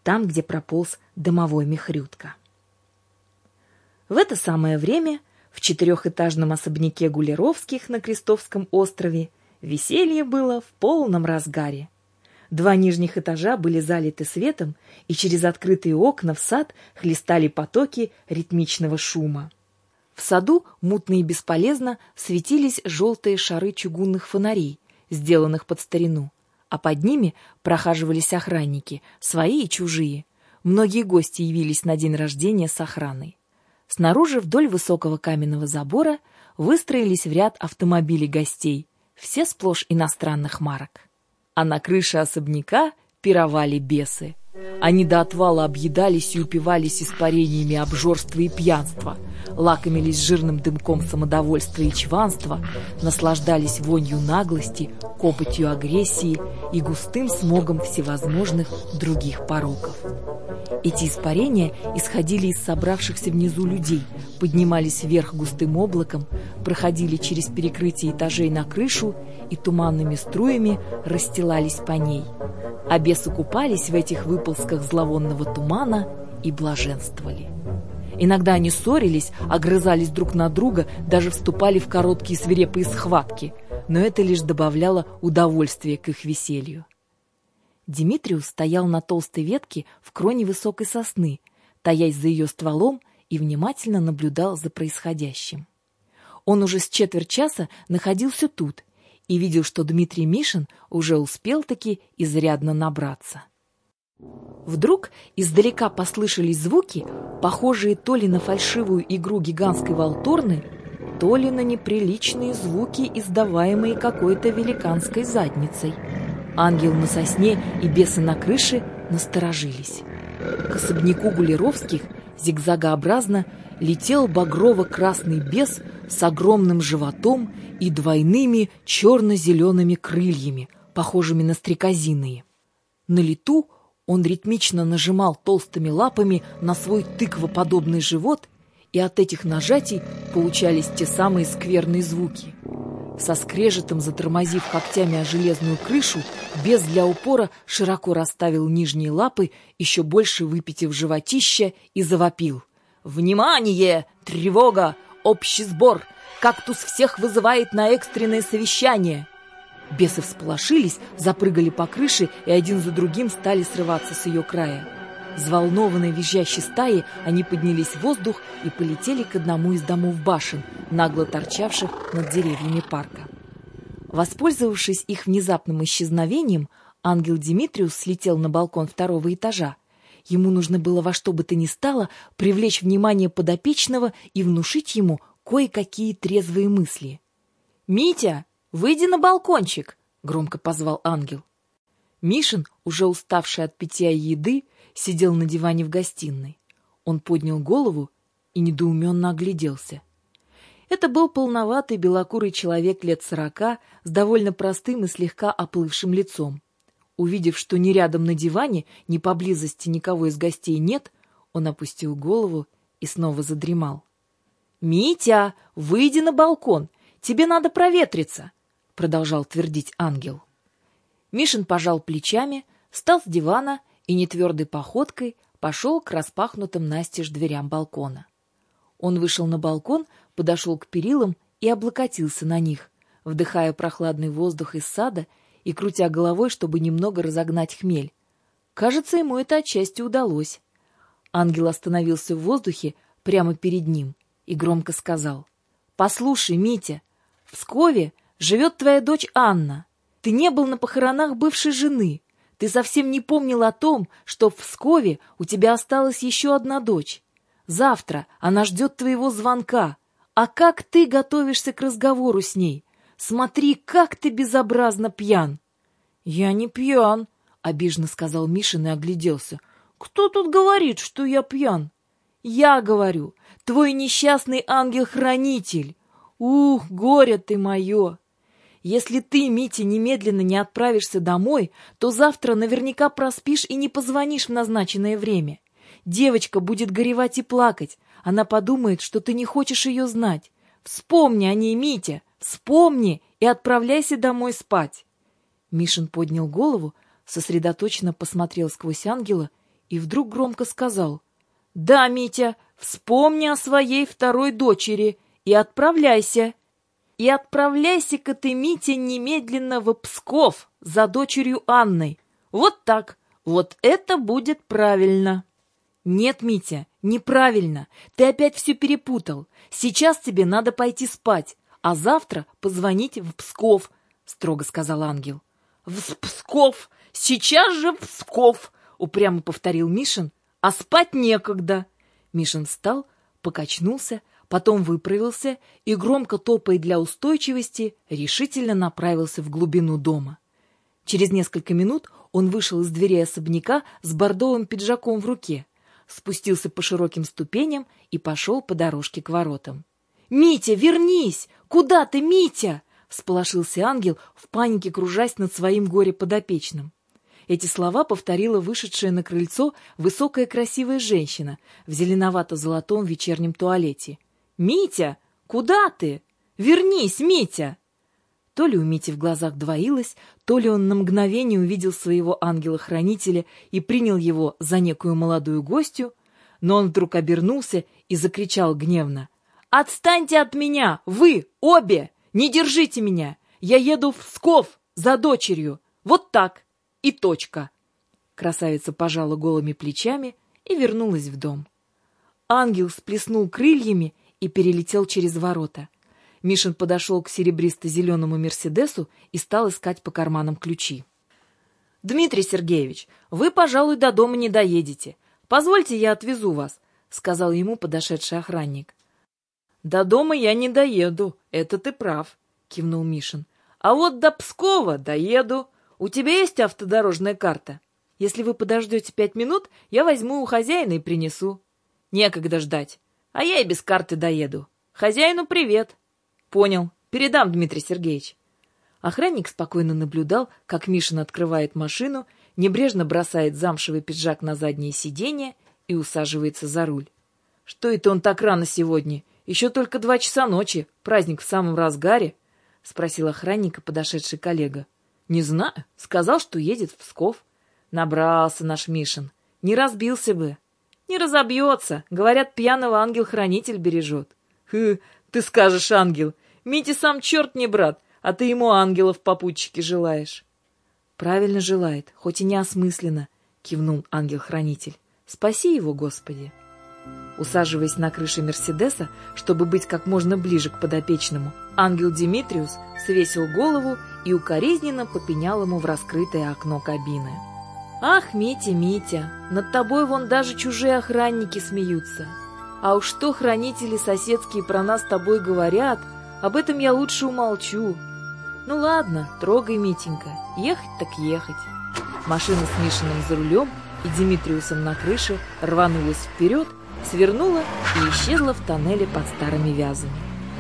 там, где прополз домовой Михрютка. В это самое время в четырехэтажном особняке Гулеровских на Крестовском острове веселье было в полном разгаре. Два нижних этажа были залиты светом, и через открытые окна в сад хлестали потоки ритмичного шума. В саду мутно и бесполезно светились желтые шары чугунных фонарей, сделанных под старину, а под ними прохаживались охранники, свои и чужие. Многие гости явились на день рождения с охраной. Снаружи вдоль высокого каменного забора выстроились в ряд автомобили гостей, все сплошь иностранных марок. А на крыше особняка пировали бесы. Они до отвала объедались и упивались испарениями обжорства и пьянства, лакомились жирным дымком самодовольства и чванства, наслаждались вонью наглости, копотью агрессии и густым смогом всевозможных других пороков. Эти испарения исходили из собравшихся внизу людей, поднимались вверх густым облаком, проходили через перекрытие этажей на крышу и туманными струями расстилались по ней. А бесы купались в этих выползках зловонного тумана и блаженствовали. Иногда они ссорились, огрызались друг на друга, даже вступали в короткие свирепые схватки, но это лишь добавляло удовольствия к их веселью. Димитриус стоял на толстой ветке в кроне высокой сосны, таясь за ее стволом, и внимательно наблюдал за происходящим. Он уже с четверть часа находился тут и видел, что Дмитрий Мишин уже успел-таки изрядно набраться. Вдруг издалека послышались звуки, похожие то ли на фальшивую игру гигантской валторны, то ли на неприличные звуки, издаваемые какой-то великанской задницей. Ангел на сосне и бесы на крыше насторожились. К особняку Гулеровских зигзагообразно летел багрово-красный бес с огромным животом и двойными черно-зелеными крыльями, похожими на стрекозиные. На лету он ритмично нажимал толстыми лапами на свой тыквоподобный живот, и от этих нажатий получались те самые скверные звуки. Со скрежетом затормозив когтями о железную крышу, бес для упора широко расставил нижние лапы, еще больше выпитив животище, и завопил: «Внимание! Тревога! Общий сбор! Кактус всех вызывает на экстренное совещание!» Бесы всполошились, запрыгали по крыше и один за другим стали срываться с ее края. Взволнованной визжащей стаей они поднялись в воздух и полетели к одному из домов башен, нагло торчавших над деревьями парка. Воспользовавшись их внезапным исчезновением, ангел Димитриус слетел на балкон второго этажа. Ему нужно было во что бы то ни стало привлечь внимание подопечного и внушить ему кое-какие трезвые мысли. «Митя, выйди на балкончик!» — громко позвал ангел. Мишин, уже уставший от питья и еды, сидел на диване в гостиной. Он поднял голову и недоуменно огляделся. Это был полноватый белокурый человек лет сорока с довольно простым и слегка оплывшим лицом. Увидев, что ни рядом на диване, ни поблизости никого из гостей нет, он опустил голову и снова задремал. «Митя, выйди на балкон, тебе надо проветриться!» — продолжал твердить ангел. Мишин пожал плечами, встал с дивана и нетвердой походкой пошел к распахнутым настежь дверям балкона. Он вышел на балкон, подошел к перилам и облокотился на них, вдыхая прохладный воздух из сада и крутя головой, чтобы немного разогнать хмель. Кажется, ему это отчасти удалось. Ангел остановился в воздухе прямо перед ним и громко сказал: «Послушай, Митя, в Пскове живет твоя дочь Анна. Ты не был на похоронах бывшей жены. Ты совсем не помнил о том, что в Пскове у тебя осталась еще одна дочь. Завтра она ждет твоего звонка. А как ты готовишься к разговору с ней? Смотри, как ты безобразно пьян!» «Я не пьян», — обиженно сказал Мишин и огляделся. «Кто тут говорит, что я пьян?» «Я говорю, твой несчастный ангел-хранитель. Ух, горе ты мое! Если ты, Митя, немедленно не отправишься домой, то завтра наверняка проспишь и не позвонишь в назначенное время. Девочка будет горевать и плакать. Она подумает, что ты не хочешь ее знать. Вспомни о ней, Митя, вспомни и отправляйся домой спать». Мишин поднял голову, сосредоточенно посмотрел сквозь ангела и вдруг громко сказал: «Да, Митя, вспомни о своей второй дочери и отправляйся. И отправляйся-ка ты, Митя, немедленно в Псков за дочерью Анной. Вот так, вот это будет правильно». «Нет, Митя, неправильно. Ты опять все перепутал. Сейчас тебе надо пойти спать, а завтра позвонить в Псков», — строго сказал ангел. «В Псков! Сейчас же в Псков!» — упрямо повторил Мишин. «А спать некогда». Мишин встал, покачнулся, потом выправился и, громко топая для устойчивости, решительно направился в глубину дома. Через несколько минут он вышел из дверей особняка с бордовым пиджаком в руке, спустился по широким ступеням и пошел по дорожке к воротам. «Митя, вернись! Куда ты, Митя?» — всполошился ангел, в панике кружась над своим горе-подопечным. Эти слова повторила вышедшая на крыльцо высокая красивая женщина в зеленовато-золотом вечернем туалете. «Митя, куда ты? Вернись, Митя!» То ли у Мити в глазах двоилось, то ли он на мгновение увидел своего ангела-хранителя и принял его за некую молодую гостью, но он вдруг обернулся и закричал гневно: «Отстаньте от меня, вы, обе! Не держите меня! Я еду в Псков за дочерью! Вот так! И точка!» Красавица пожала голыми плечами и вернулась в дом. Ангел всплеснул крыльями и перелетел через ворота. Мишин подошел к серебристо-зеленому «Мерседесу» и стал искать по карманам ключи. «Дмитрий Сергеевич, вы, пожалуй, до дома не доедете. Позвольте, я отвезу вас», — сказал ему подошедший охранник. «До дома я не доеду, это ты прав», — кивнул Мишин. «А вот до Пскова доеду. У тебя есть автодорожная карта? Если вы подождете пять минут, я возьму у хозяина и принесу». «Некогда ждать, а я и без карты доеду. Хозяину привет». «Понял. Передам, Дмитрий Сергеевич». Охранник спокойно наблюдал, как Мишин открывает машину, небрежно бросает замшевый пиджак на заднее сиденье и усаживается за руль. «Что это он так рано сегодня? Еще только два часа ночи, праздник в самом разгаре?» — спросил охранника подошедший коллега. «Не знаю. Сказал, что едет в Псков». Набрался наш Мишин. Не разбился бы. «Не разобьется. Говорят, пьяного ангел-хранитель бережет». «Хы, ты скажешь, ангел. Митя сам черт не брат, а ты ему ангелов попутчики желаешь». «Правильно желает, хоть и неосмысленно», — кивнул ангел-хранитель. «Спаси его, Господи». Усаживаясь на крыше «Мерседеса», чтобы быть как можно ближе к подопечному, ангел Димитриус свесил голову и укоризненно попенял ему в раскрытое окно кабины. «Ах, Митя, Митя, над тобой вон даже чужие охранники смеются. А уж что хранители соседские про нас с тобой говорят, об этом я лучше умолчу. Ну ладно, трогай, Митенька, ехать так ехать». Машина с Мишиным за рулем и Димитриусом на крыше рванулась вперед, свернула и исчезла в тоннеле под Старыми Вязами.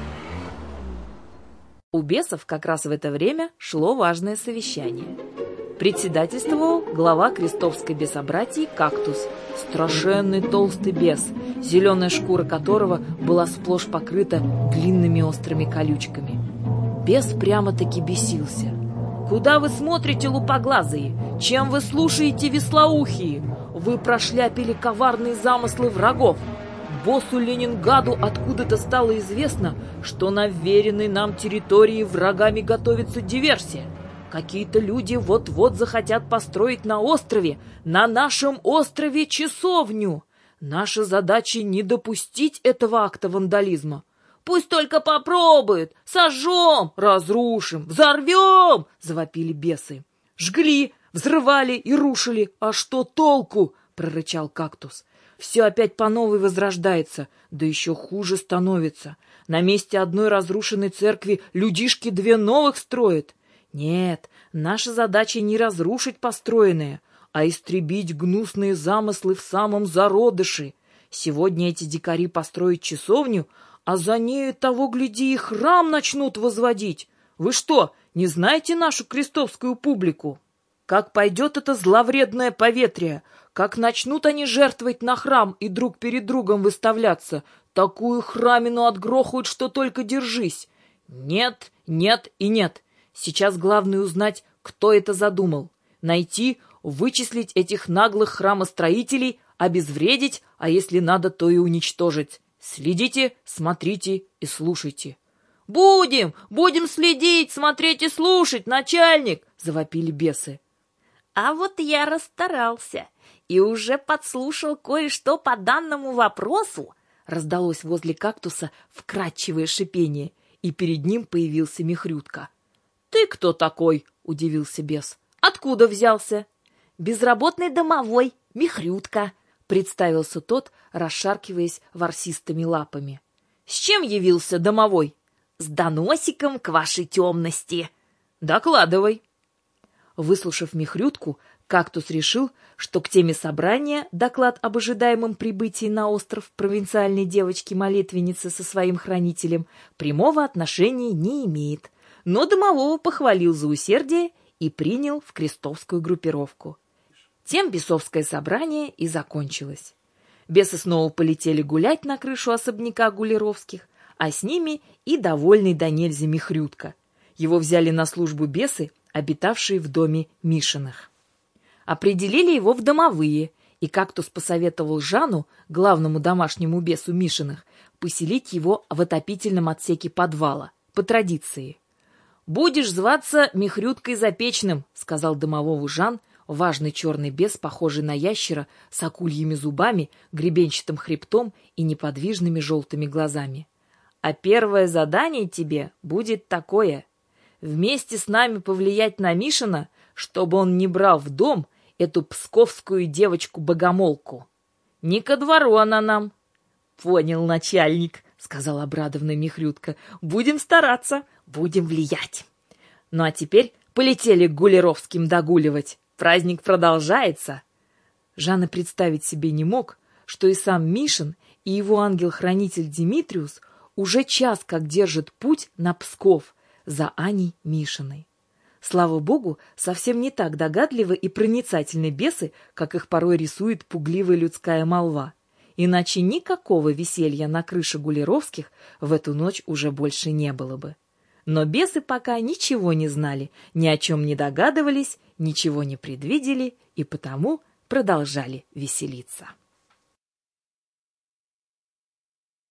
У бесов как раз в это время шло важное совещание. Председательствовал глава крестовской бесобратьи Кактус, страшенный толстый бес, зеленая шкура которого была сплошь покрыта длинными острыми колючками. Бес прямо-таки бесился. «Куда вы смотрите, лупоглазые? Чем вы слушаете, веслоухие? Вы прошляпили коварные замыслы врагов. Боссу Ленинграду откуда-то стало известно, что на вверенной нам территории врагами готовится диверсия. Какие-то люди вот-вот захотят построить на острове, на нашем острове, часовню. Наша задача не допустить этого акта вандализма. Пусть только попробуют, сожжем, разрушим, взорвем!» — завопили бесы. «Жгли, взрывали и рушили, а что толку?» — прорычал Кактус. «Все опять по новой возрождается, да еще хуже становится. На месте одной разрушенной церкви людишки две новых строят. Нет, наша задача не разрушить построенное, а истребить гнусные замыслы в самом зародыше. Сегодня эти дикари построят часовню, а за нею, того гляди, и храм начнут возводить. Вы что, не знаете нашу крестовскую публику? Как пойдет это зловредное поветрие, как начнут они жертвовать на храм и друг перед другом выставляться, такую храмину отгрохают, что только держись. Нет, нет и нет. Сейчас главное узнать, кто это задумал. Найти, вычислить этих наглых храмостроителей, обезвредить, а если надо, то и уничтожить. Следите, смотрите и слушайте». «Будем, будем следить, смотреть и слушать, начальник!» — завопили бесы. «А вот я расстарался и уже подслушал кое-что по данному вопросу», — раздалось возле кактуса вкрадчивое шипение, и перед ним появился Михрютка. «Ты кто такой?» — удивился бес. «Откуда взялся?» «Безработный домовой, Михрютка», — представился тот, расшаркиваясь ворсистыми лапами. «С чем явился домовой?» «С доносиком к вашей темности». «Докладывай». Выслушав Михрютку, кактус решил, что к теме собрания доклад об ожидаемом прибытии на остров провинциальной девочки-молитвенницы со своим хранителем прямого отношения не имеет, но домового похвалил за усердие и принял в крестовскую группировку. Тем бесовское собрание и закончилось. Бесы снова полетели гулять на крышу особняка Гулеровских, а с ними и довольный до нельзя Михрютка. Его взяли на службу бесы, обитавшие в доме Мишиных. Определили его в домовые, и кактус посоветовал Жану, главному домашнему бесу Мишиных, поселить его в отопительном отсеке подвала, по традиции. «Будешь зваться Михрюткой Запечным», — сказал домовому Жан, важный черный бес, похожий на ящера, с акульими зубами, гребенчатым хребтом и неподвижными желтыми глазами. «А первое задание тебе будет такое: вместе с нами повлиять на Мишина, чтобы он не брал в дом эту псковскую девочку-богомолку. Не ко двору она нам». «Понял, начальник», — сказал обрадованный Михрютка. «Будем стараться, будем влиять. Ну а теперь полетели к Гулеровским догуливать. Праздник продолжается». Жанна представить себе не мог, что и сам Мишин, и его ангел-хранитель Димитриус уже час как держат путь на Псков за Аней Мишиной. Слава богу, совсем не так догадливы и проницательны бесы, как их порой рисует пугливая людская молва. Иначе никакого веселья на крыше Гулеровских в эту ночь уже больше не было бы. Но бесы пока ничего не знали, ни о чем не догадывались, ничего не предвидели и потому продолжали веселиться.